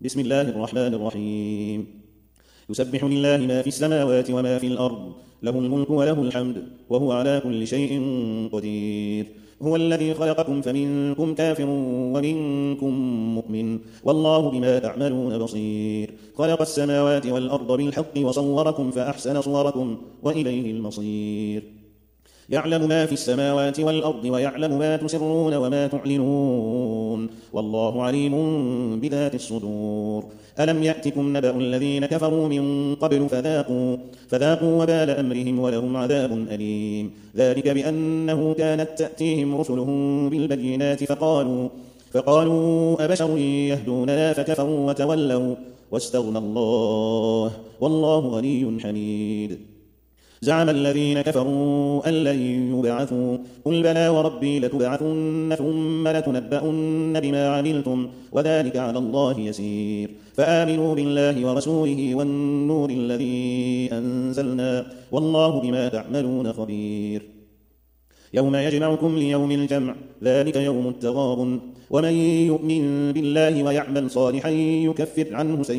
بسم الله الرحمن الرحيم يسبح لله ما في السماوات وما في الأرض له الملك وله الحمد وهو على كل شيء قدير هو الذي خلقكم فمنكم كافر ومنكم مؤمن والله بما تعملون بصير خلق السماوات والأرض بالحق وصوركم فأحسن صوركم وإليه المصير يعلم ما في السماوات والأرض ويعلم ما تسرون وما تعلنون والله عليم بذات الصدور ألم يأتكم نبأ الذين كفروا من قبل فذاقوا وبال أمرهم ولهم عذاب أليم ذلك بأنه كانت تأتيهم رسلهم بالبينات فقالوا أبشر يهدوننا فكفروا وتولوا واستغنى الله والله غني حميد زعم الذين كفروا أن لن يبعثوا قل بلى وربي لتبعثن ثم لتنبؤن بما عملتم وذلك على الله يسير فآمنوا بالله ورسوله والنور الذي أنزلنا والله بما تعملون خبير يوم يجمعكم ليوم الجمع ذلك يوم التغابن ومن يؤمن بالله ويعمل صالحا يكفر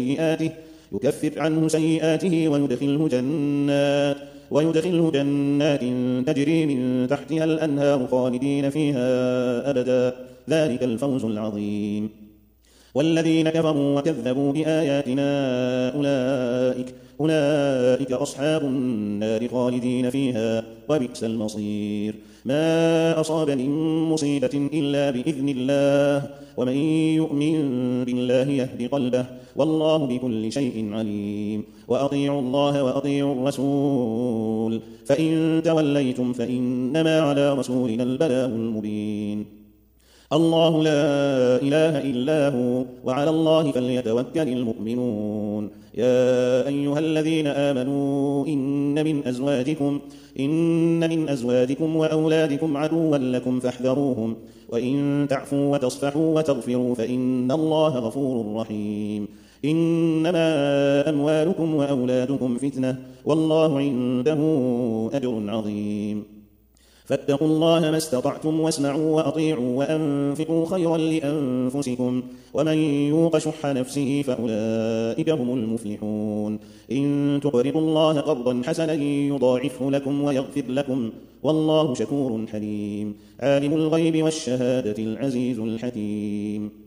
عنه سيئاته ويدخله جنات تجري من تحتها الأنهار خالدين فيها أبدا ذلك الفوز العظيم والذين كفروا وكذبوا بآياتنا أولئك أصحاب النار خالدين فيها وبئس المصير ما أصاب من مصيبة إلا بإذن الله ومن يؤمن بالله يهد قلبه والله بكل شيء عليم وأطيعوا الله وأطيعوا الرسول فإن توليتم فإنما على رسولنا البلاغ المبين الله لا إله إلا هو وعلى الله فليتوكل المؤمنون يا أيها الذين آمنوا إن من أزواجكم وأولادكم عدوا لكم فاحذروهم وإن تعفوا وتصفحوا وتغفروا فإن الله غفور رحيم إنما أموالكم وأولادكم فتنة والله عنده أجر عظيم فاتقوا الله ما استطعتم واسمعوا وأطيعوا وأنفقوا خيرا لأنفسكم ومن يوق شح نفسه فأولئك هم المفلحون إن تقرضوا الله قرضا حسنا يضاعفه لكم ويغفر لكم والله شكور حليم عالم الغيب والشهادة العزيز الحكيم